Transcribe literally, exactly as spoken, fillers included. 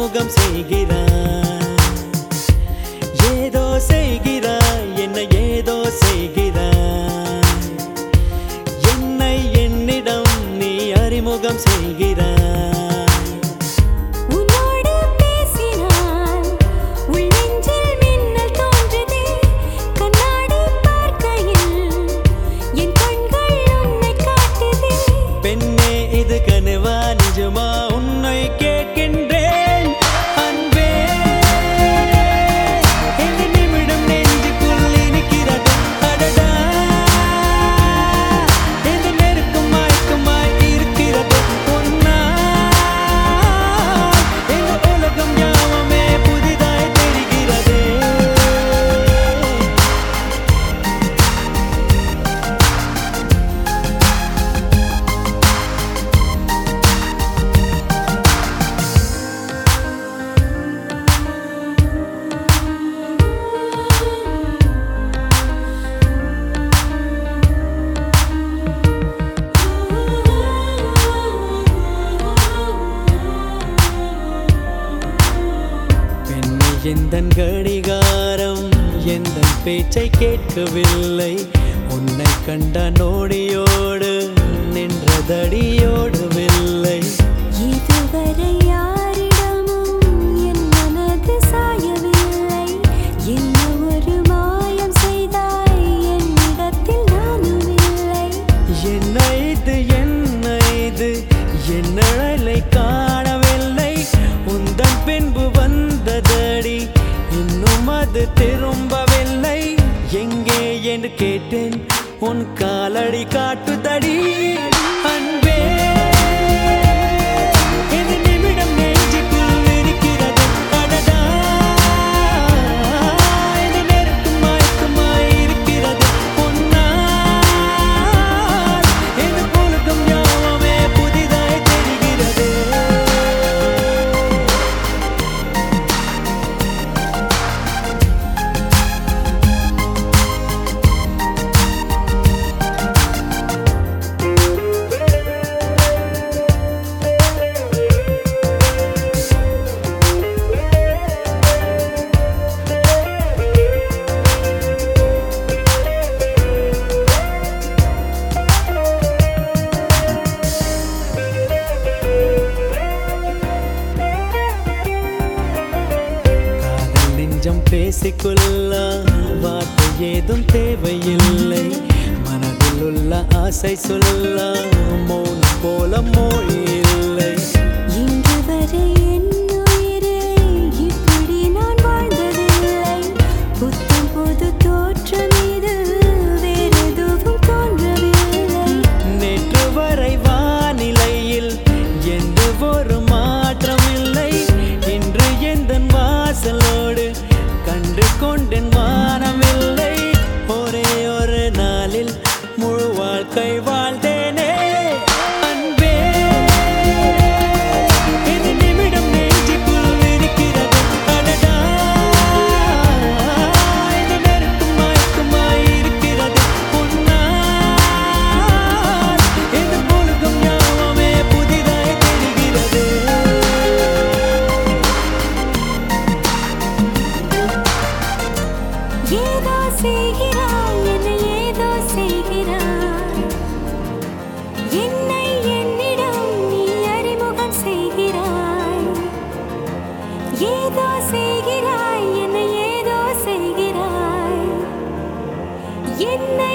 அறிமுகம் செய்கிறாய். ஏதோ செய்கிறாய், என்ன ஏதோ செய்கிறாய். என்னை என்னிடம் நீ அறிமுகம் செய்கிறாய். பெண்ணே இது கனவா நிஜமா உன்னை கேட்கின்றேன் அன்பே. இந்த நிமிடம் நெஞ்சுக்குள் இனிக்கிறது அடடா. இந்த நெருக்கம் மயக்கமாய் இருக்கிறது உன்னால். இந்த உலகம் யாவுமே புதிதாய் தெரிகிறது. எந்தன் கடிகாரம் எந்தன் பேச்சை கேட்கவில்லை. உன்னை கண்ட நோடியோடு நின்றதடியோடவில்லை. இதுவரை யாரிடமும் என் மனது சாயவில்லை. என்ன ஒரு மாயம் செய்தாய் என்னிடத்தில் நானும் இல்லை. என்ன இது என்ன இது என் நிழலை காணவில்லை. உந்தன் பின்பு வந்ததடி இன்னும் அது திரும்பவில்லை. எங்கே என்று கேட்டேன் உன் காலடி காட்டுதடி அன்பே. இந்த நிமிடம் நெஞ்சுக்குள் இருக்கிறது அடடா. இந்த நெருக்கம் மயக்கமாய் இருக்கிறது உன்னால். இந்த உலகம் யாவுமே புதிதாய் தெரிகிறது. பேசிக்கொள்ள வார்த்தை ஏதும் தேவையில்லை. மனதில் உள்ள ஆசை சொல்ல மௌனம் போல மொழி இல்லை. இன்று வரை என் உயிரே இப்படி நான் வாழ்ந்ததில்லை. புத்தம் புது தோற்றம் இது வேறெதுவும் தோன்றவில்லை. நேற்று வரை வானிலையில் எந்த ஒரு மாற்றம் இல்லை. இன்று எந்த வாசலோடு கண்டு கொண்டேன் வானமில்லை. ஒரே ஒரு நாளில் முழு வாழ்க்கை வாழ்ந்தேனே அன்பே. இந்த நிமிடம் நெஞ்சுக்குள் இருக்கிறது அடடா. இந்த நெருக்கம் மயக்கமாய் இருக்கிறது உன்னால். இந்த உலகம் யாவுமே புதிதாய் தெரிகிறது. ஏதோ செய்கிறாய், என்னை ஏதோ செய்கிறாய். என்னை என்னிடம் நீ அறிமுகம் செய்கிறாய். ஏதோ செய்கிறாய், என்னை ஏதோ செய்கிறாய். என்ன